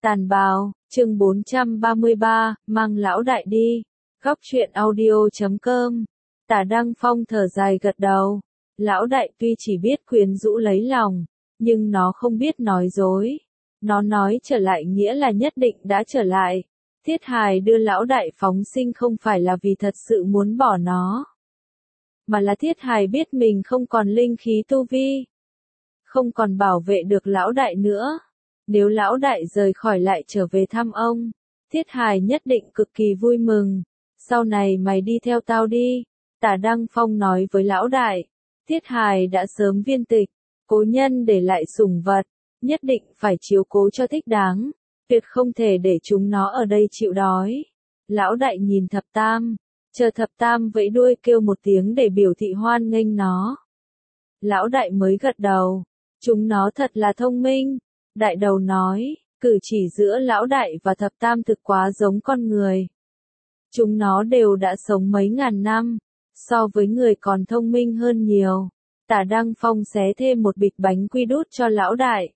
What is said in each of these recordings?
Tàn bào, chương 433, mang lão đại đi. Góc truyện audio.com. Tả Đăng Phong thở dài gật đầu. Lão đại tuy chỉ biết quyến rũ lấy lòng, nhưng nó không biết nói dối. Nó nói trở lại nghĩa là nhất định đã trở lại. Thiết Hài đưa lão đại phóng sinh không phải là vì thật sự muốn bỏ nó, mà là Thiết Hài biết mình không còn linh khí tu vi, không còn bảo vệ được lão đại nữa. Nếu lão đại rời khỏi lại trở về thăm ông, Thiết Hài nhất định cực kỳ vui mừng. Sau này mày đi theo tao đi, Tả Đăng Phong nói với lão đại. Thiết Hài đã sớm viên tịch, cố nhân để lại sủng vật, nhất định phải chiếu cố cho thích đáng, tuyệt không thể để chúng nó ở đây chịu đói. Lão đại nhìn Thập Tam, chờ Thập Tam vẫy đuôi kêu một tiếng để biểu thị hoan nghênh nó. Lão đại mới gật đầu, chúng nó thật là thông minh. Đại đầu nói, cử chỉ giữa lão đại và Thập Tam thực quá giống con người. Chúng nó đều đã sống mấy ngàn năm, so với người còn thông minh hơn nhiều. Tả Đăng Phong xé thêm một bịch bánh quy đút cho lão đại.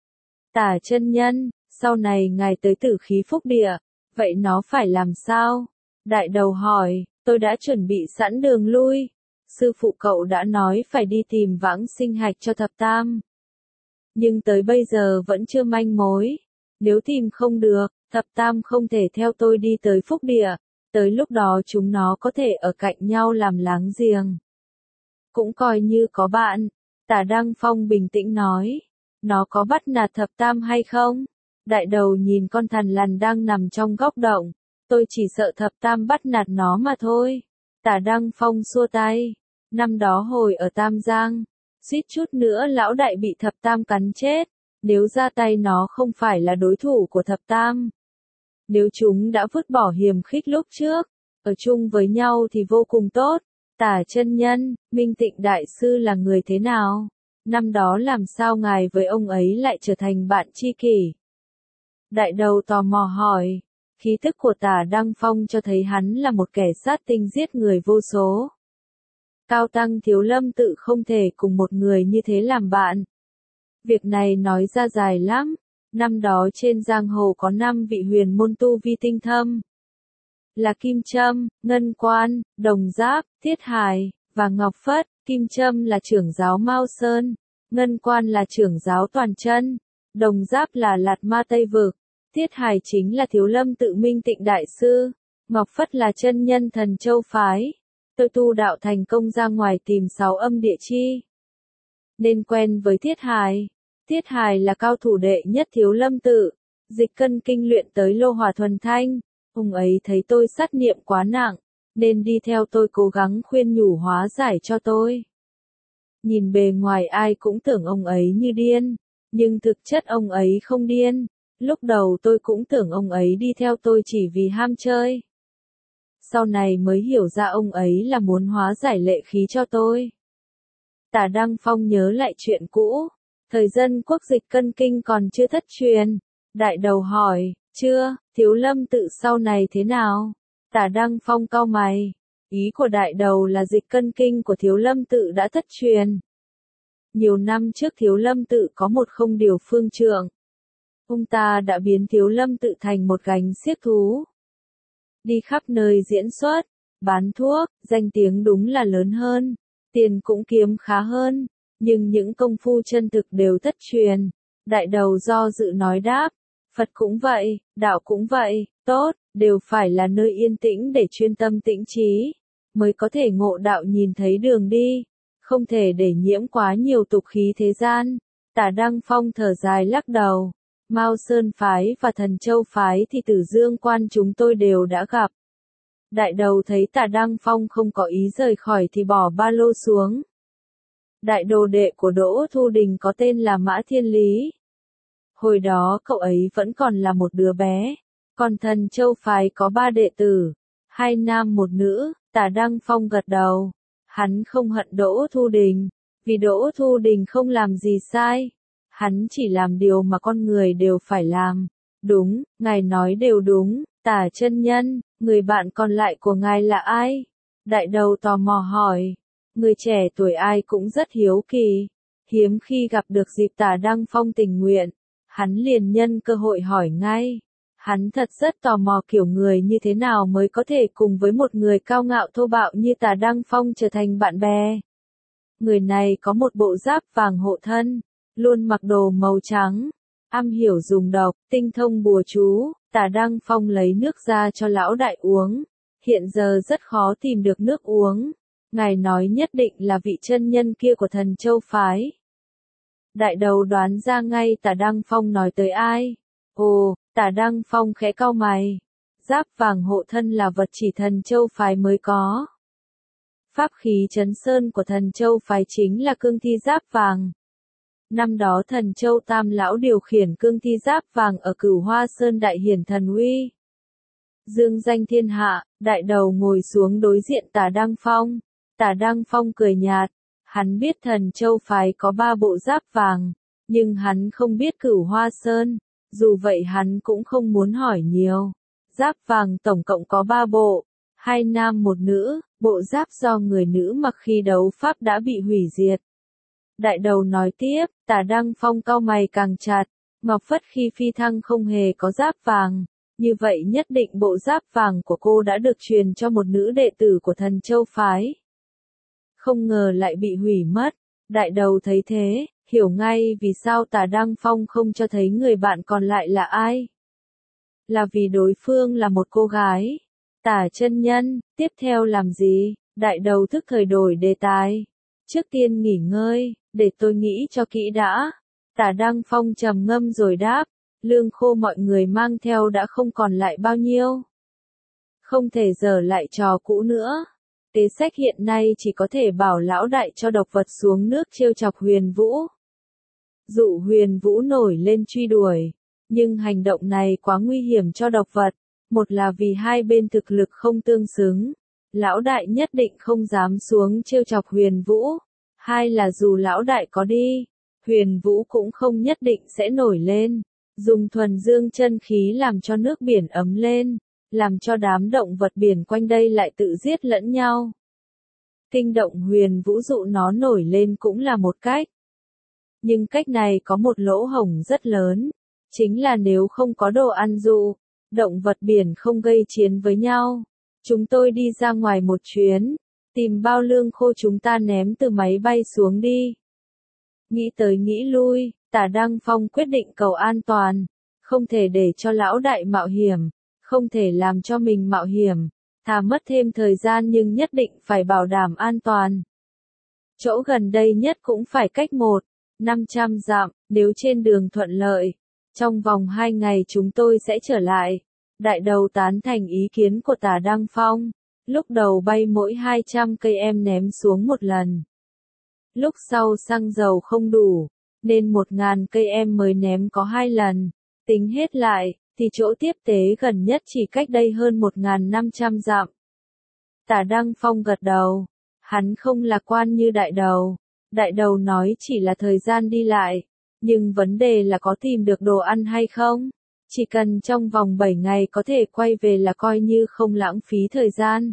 Tả chân nhân, sau này ngài tới Tử Khí Phúc Địa, vậy nó phải làm sao? Đại đầu hỏi, tôi đã chuẩn bị sẵn đường lui. Sư phụ cậu đã nói phải đi tìm Vãng Sinh Hạch cho Thập Tam, nhưng tới bây giờ vẫn chưa manh mối. Nếu tìm không được, Thập Tam không thể theo tôi đi tới Phúc Địa, tới lúc đó chúng nó có thể ở cạnh nhau làm láng giềng, cũng coi như có bạn. Tả Đăng Phong bình tĩnh nói, nó có bắt nạt Thập Tam hay không? Đại đầu nhìn con thằn lằn đang nằm trong góc động, tôi chỉ sợ Thập Tam bắt nạt nó mà thôi. Tả Đăng Phong xua tay, năm đó hồi ở Tam Giang, suýt chút nữa lão đại bị Thập Tam cắn chết. Nếu ra tay nó không phải là đối thủ của Thập Tam. Nếu chúng đã vứt bỏ hiềm khích lúc trước, ở chung với nhau thì vô cùng tốt. Tả chân nhân, Minh Tịnh Đại Sư là người thế nào? Năm đó làm sao ngài với ông ấy lại trở thành bạn tri kỷ? Đại đầu tò mò hỏi. Khí tức của Tả Đăng Phong cho thấy hắn là một kẻ sát tinh giết người vô số. Cao tăng Thiếu Lâm Tự không thể cùng một người như thế làm bạn. Việc này nói ra dài lắm. Năm đó trên giang hồ có 5 vị huyền môn tu vi tinh thâm, là Kim Trâm, Ngân Quan, Đồng Giáp, Thiết Hài và Ngọc Phất. Kim Trâm là trưởng giáo Mao Sơn, Ngân Quan là trưởng giáo Toàn Chân, Đồng Giáp là Lạt Ma Tây Vực, Thiết Hài chính là Thiếu Lâm Tự Minh Tịnh Đại Sư, Ngọc Phất là chân nhân Thần Châu phái. Tôi tu đạo thành công ra ngoài tìm 6 âm địa chi, nên quen với Thiết Hài. Thiết Hài là cao thủ đệ nhất Thiếu Lâm Tự, Dịch Cân Kinh luyện tới Lô Hỏa Thuần Thanh. Ông ấy thấy tôi sát niệm quá nặng, nên đi theo tôi cố gắng khuyên nhủ hóa giải cho tôi. Nhìn bề ngoài ai cũng tưởng ông ấy như điên, nhưng thực chất ông ấy không điên. Lúc đầu tôi cũng tưởng ông ấy đi theo tôi chỉ vì ham chơi. Sau này mới hiểu ra ông ấy là muốn hóa giải lệ khí cho tôi. Tả Đăng Phong nhớ lại chuyện cũ. Thời Dân Quốc Dịch Cân Kinh còn chưa thất truyền. Đại đầu hỏi, chưa, Thiếu Lâm Tự sau này thế nào? Tả Đăng Phong cau mày. Ý của đại đầu là Dịch Cân Kinh của Thiếu Lâm Tự đã thất truyền. Nhiều năm trước Thiếu Lâm Tự có một Không Điều Phương Trượng. Ông ta đã biến Thiếu Lâm Tự thành một gánh xiếc thú. Đi khắp nơi diễn xuất, bán thuốc, danh tiếng đúng là lớn hơn. Tiền cũng kiếm khá hơn. Nhưng những công phu chân thực đều thất truyền. Đại đầu do dự nói đáp, Phật cũng vậy, đạo cũng vậy, tốt, đều phải là nơi yên tĩnh để chuyên tâm tĩnh trí, mới có thể ngộ đạo nhìn thấy đường đi, không thể để nhiễm quá nhiều tục khí thế gian. Tả Đăng Phong thở dài lắc đầu, Mao Sơn phái và Thần Châu phái thì Tử Dương Quan chúng tôi đều đã gặp. Đại đầu thấy Tả Đăng Phong không có ý rời khỏi thì bỏ ba lô xuống. Đại đồ đệ của Đỗ Thu Đình có tên là Mã Thiên Lý. Hồi đó cậu ấy vẫn còn là một đứa bé. Còn Thần Châu phái có 3 đệ tử, 2 nam 1 nữ. Tả Đăng Phong gật đầu. Hắn không hận Đỗ Thu Đình, vì Đỗ Thu Đình không làm gì sai. Hắn chỉ làm điều mà con người đều phải làm. Đúng, ngài nói đều đúng. Tả chân nhân, người bạn còn lại của ngài là ai? Đại đầu tò mò hỏi. Người trẻ tuổi ai cũng rất hiếu kỳ, hiếm khi gặp được dịp Tả Đăng Phong tình nguyện. Hắn liền nhân cơ hội hỏi ngay. Hắn thật rất tò mò kiểu người như thế nào mới có thể cùng với một người cao ngạo thô bạo như Tả Đăng Phong trở thành bạn bè. Người này có một bộ giáp vàng hộ thân, luôn mặc đồ màu trắng, am hiểu dùng độc, tinh thông bùa chú. Tả Đăng Phong lấy nước ra cho lão đại uống. Hiện giờ rất khó tìm được nước uống. Ngài nói nhất định là vị chân nhân kia của Thần Châu phái. Đại đầu đoán ra ngay Tả Đăng Phong nói tới ai. Ồ, Tả Đăng Phong khẽ cau mày. Giáp vàng hộ thân là vật chỉ Thần Châu phái mới có. Pháp khí trấn sơn của Thần Châu phái chính là cương thi giáp vàng. Năm đó Thần Châu Tam lão điều khiển cương thi giáp vàng ở Cửu Hoa Sơn đại hiển thần uy. Dương danh thiên hạ, đại đầu ngồi xuống đối diện Tả Đăng Phong. Tả Đăng Phong cười nhạt, hắn biết Thần Châu phái có 3 bộ giáp vàng, nhưng hắn không biết Cửu Hoa Sơn, dù vậy hắn cũng không muốn hỏi nhiều. Giáp vàng tổng cộng có 3 bộ, 2 nam 1 nữ, bộ giáp do người nữ mặc khi đấu pháp đã bị hủy diệt. Đại đầu nói tiếp, Tả Đăng Phong cau mày càng chặt, Ngọc Phất khi phi thăng không hề có giáp vàng, như vậy nhất định bộ giáp vàng của cô đã được truyền cho một nữ đệ tử của Thần Châu phái. Không ngờ lại bị hủy mất. Đại đầu thấy thế, hiểu ngay vì sao Tả Đăng Phong không cho thấy người bạn còn lại là ai. Là vì đối phương là một cô gái. Tả chân nhân, tiếp theo làm gì? Đại đầu thức thời đổi đề tài. Trước tiên nghỉ ngơi, để tôi nghĩ cho kỹ đã. Tả Đăng Phong trầm ngâm rồi đáp, lương khô mọi người mang theo đã không còn lại bao nhiêu. Không thể dở lại trò cũ nữa. Kế sách hiện nay chỉ có thể bảo lão đại cho độc vật xuống nước trêu chọc Huyền Vũ. Dụ Huyền Vũ nổi lên truy đuổi, nhưng hành động này quá nguy hiểm cho độc vật. Một là vì hai bên thực lực không tương xứng, lão đại nhất định không dám xuống trêu chọc Huyền Vũ. Hai là dù lão đại có đi, Huyền Vũ cũng không nhất định sẽ nổi lên. Dùng thuần dương chân khí làm cho nước biển ấm lên, làm cho đám động vật biển quanh đây lại tự giết lẫn nhau. Kinh động Huyền Vũ dụ nó nổi lên cũng là một cách. Nhưng cách này có một lỗ hổng rất lớn, chính là nếu không có đồ ăn dụ, động vật biển không gây chiến với nhau. Chúng tôi đi ra ngoài một chuyến, tìm bao lương khô chúng ta ném từ máy bay xuống đi. Nghĩ tới nghĩ lui, Tả Đăng Phong quyết định cầu an toàn, không thể để cho lão đại mạo hiểm, không thể làm cho mình mạo hiểm, thà mất thêm thời gian nhưng nhất định phải bảo đảm an toàn. Chỗ gần đây nhất cũng phải cách 500 dặm, nếu trên đường thuận lợi, trong vòng 2 ngày chúng tôi sẽ trở lại. Đại đầu tán thành ý kiến của Tả Đăng Phong, lúc đầu bay mỗi 200 cây em ném xuống một lần. Lúc sau xăng dầu không đủ, nên 1000 cây em mới ném có 2 lần. Tính hết lại, thì chỗ tiếp tế gần nhất chỉ cách đây hơn 1500 dặm. Tả Đăng Phong gật đầu, hắn không lạc quan như đại đầu. Đại đầu nói chỉ là thời gian đi lại, nhưng vấn đề là có tìm được đồ ăn hay không. Chỉ cần trong vòng 7 ngày có thể quay về là coi như không lãng phí thời gian.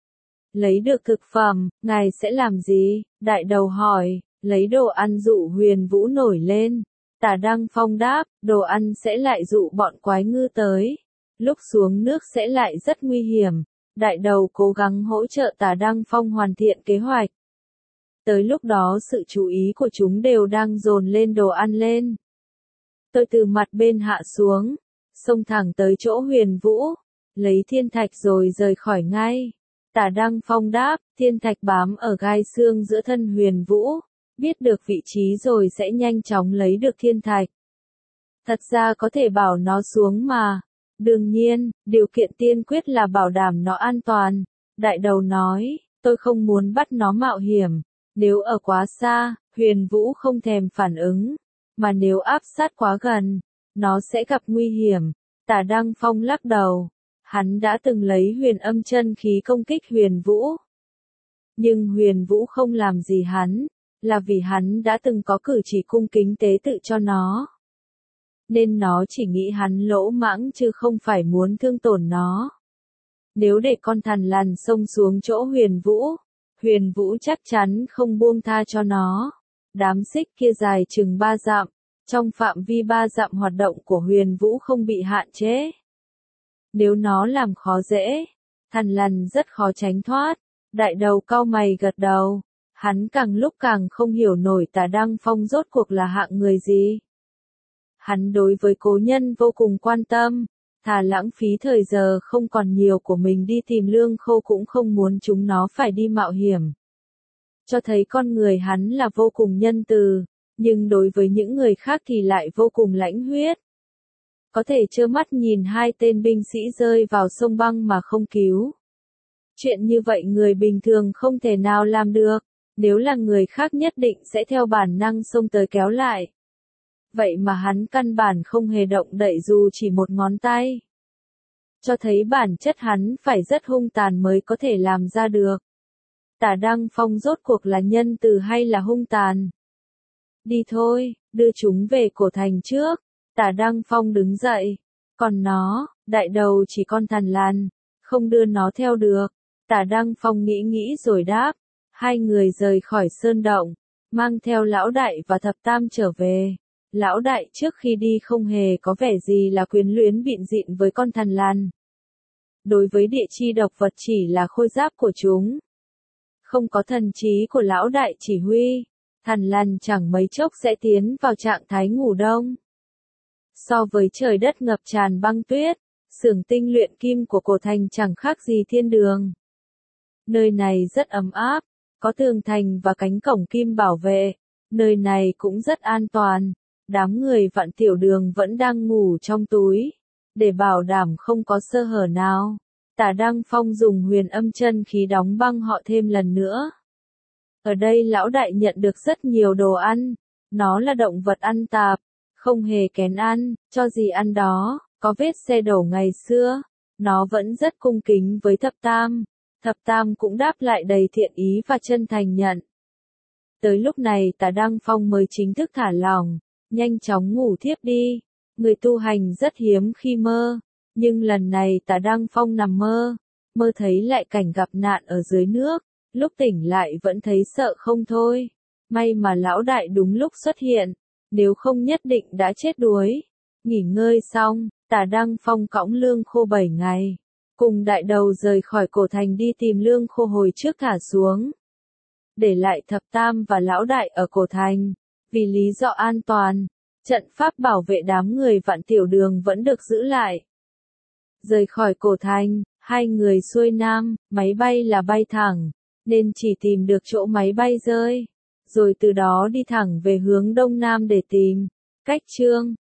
Lấy được thực phẩm, ngài sẽ làm gì? Đại đầu hỏi, lấy đồ ăn dụ Huyền Vũ nổi lên. Tả Đăng Phong đáp, đồ ăn sẽ lại dụ bọn quái ngư tới. Lúc xuống nước sẽ lại rất nguy hiểm. Đại đầu cố gắng hỗ trợ Tả Đăng Phong hoàn thiện kế hoạch. Tới lúc đó sự chú ý của chúng đều đang dồn lên đồ ăn lên. Tôi từ mặt bên hạ xuống, xông thẳng tới chỗ Huyền Vũ, lấy thiên thạch rồi rời khỏi ngay. Tả Đăng Phong đáp, thiên thạch bám ở gai xương giữa thân Huyền Vũ, biết được vị trí rồi sẽ nhanh chóng lấy được thiên thạch. Thật ra có thể bảo nó xuống mà. Đương nhiên, điều kiện tiên quyết là bảo đảm nó an toàn. Đại đầu nói, tôi không muốn bắt nó mạo hiểm. Nếu ở quá xa, Huyền Vũ không thèm phản ứng. Mà nếu áp sát quá gần, nó sẽ gặp nguy hiểm. Tả Đăng Phong lắc đầu. Hắn đã từng lấy huyền âm chân khí công kích Huyền Vũ. Nhưng Huyền Vũ không làm gì hắn, là vì hắn đã từng có cử chỉ cung kính tế tự cho nó. Nên nó chỉ nghĩ hắn lỗ mãng chứ không phải muốn thương tổn nó. Nếu để con thằn lằn xông xuống chỗ Huyền Vũ chắc chắn không buông tha cho nó. Đám xích kia dài chừng 3 dặm, trong phạm vi 3 dặm hoạt động của Huyền Vũ không bị hạn chế. Nếu nó làm khó dễ, Thằn Lằn rất khó tránh thoát. Đại đầu cau mày gật đầu, hắn càng lúc càng không hiểu nổi Tả Đăng Phong rốt cuộc là hạng người gì. Hắn đối với Cố Nhân vô cùng quan tâm, thà lãng phí thời giờ không còn nhiều của mình đi tìm Lương Khô cũng không muốn chúng nó phải đi mạo hiểm. Cho thấy con người hắn là vô cùng nhân từ, nhưng đối với những người khác thì lại vô cùng lãnh huyết. Có thể trơ mắt nhìn 2 tên binh sĩ rơi vào sông băng mà không cứu. Chuyện như vậy người bình thường không thể nào làm được, nếu là người khác nhất định sẽ theo bản năng xông tới kéo lại. Vậy mà hắn căn bản không hề động đậy dù chỉ một ngón tay. Cho thấy bản chất hắn phải rất hung tàn mới có thể làm ra được. Tả Đăng Phong rốt cuộc là nhân từ hay là hung tàn? Đi thôi, đưa chúng về cổ thành trước. Tả Đăng Phong đứng dậy. Còn nó, đại đầu chỉ con Thằn Lằn, không đưa nó theo được. Tả Đăng Phong nghĩ nghĩ rồi đáp. 2 người rời khỏi sơn động, mang theo lão đại và thập tam trở về. Lão đại trước khi đi không hề có vẻ gì là quyến luyến bịn dịn với con Thằn Lằn. Đối với địa chi độc vật chỉ là khôi giáp của chúng. Không có thần trí của lão đại chỉ huy, Thằn Lằn chẳng mấy chốc sẽ tiến vào trạng thái ngủ đông. So với trời đất ngập tràn băng tuyết, xưởng tinh luyện kim của cổ thành chẳng khác gì thiên đường. Nơi này rất ấm áp, có tường thành và cánh cổng kim bảo vệ, nơi này cũng rất an toàn. Đám người Vạn Tiểu Đường vẫn đang ngủ trong túi, để bảo đảm không có sơ hở nào. Tả Đăng Phong dùng huyền âm chân khí đóng băng họ thêm lần nữa. Ở đây lão đại nhận được rất nhiều đồ ăn, nó là động vật ăn tạp, không hề kén ăn, cho gì ăn đó, có vết xe đổ ngày xưa, nó vẫn rất cung kính với thập tam. Thập tam cũng đáp lại đầy thiện ý và chân thành nhận. Tới lúc này Tả Đăng Phong mới chính thức thả lỏng, nhanh chóng ngủ thiếp đi. Người tu hành rất hiếm khi mơ, nhưng lần này Tả Đăng Phong nằm mơ, mơ thấy lại cảnh gặp nạn ở dưới nước, lúc tỉnh lại vẫn thấy sợ không thôi. May mà lão đại đúng lúc xuất hiện, nếu không nhất định đã chết đuối. Nghỉ ngơi xong, Tả Đăng Phong cõng Lương Khô 7 ngày. Cùng đại đầu rời khỏi cổ thành đi tìm Lương Khô hồi trước thả xuống. Để lại thập tam và lão đại ở cổ thành. Vì lý do an toàn, trận pháp bảo vệ đám người Vạn Tiểu Đường vẫn được giữ lại. Rời khỏi cổ thành, 2 người xuôi nam, máy bay là bay thẳng, nên chỉ tìm được chỗ máy bay rơi. Rồi từ đó đi thẳng về hướng đông nam để tìm. Cách chương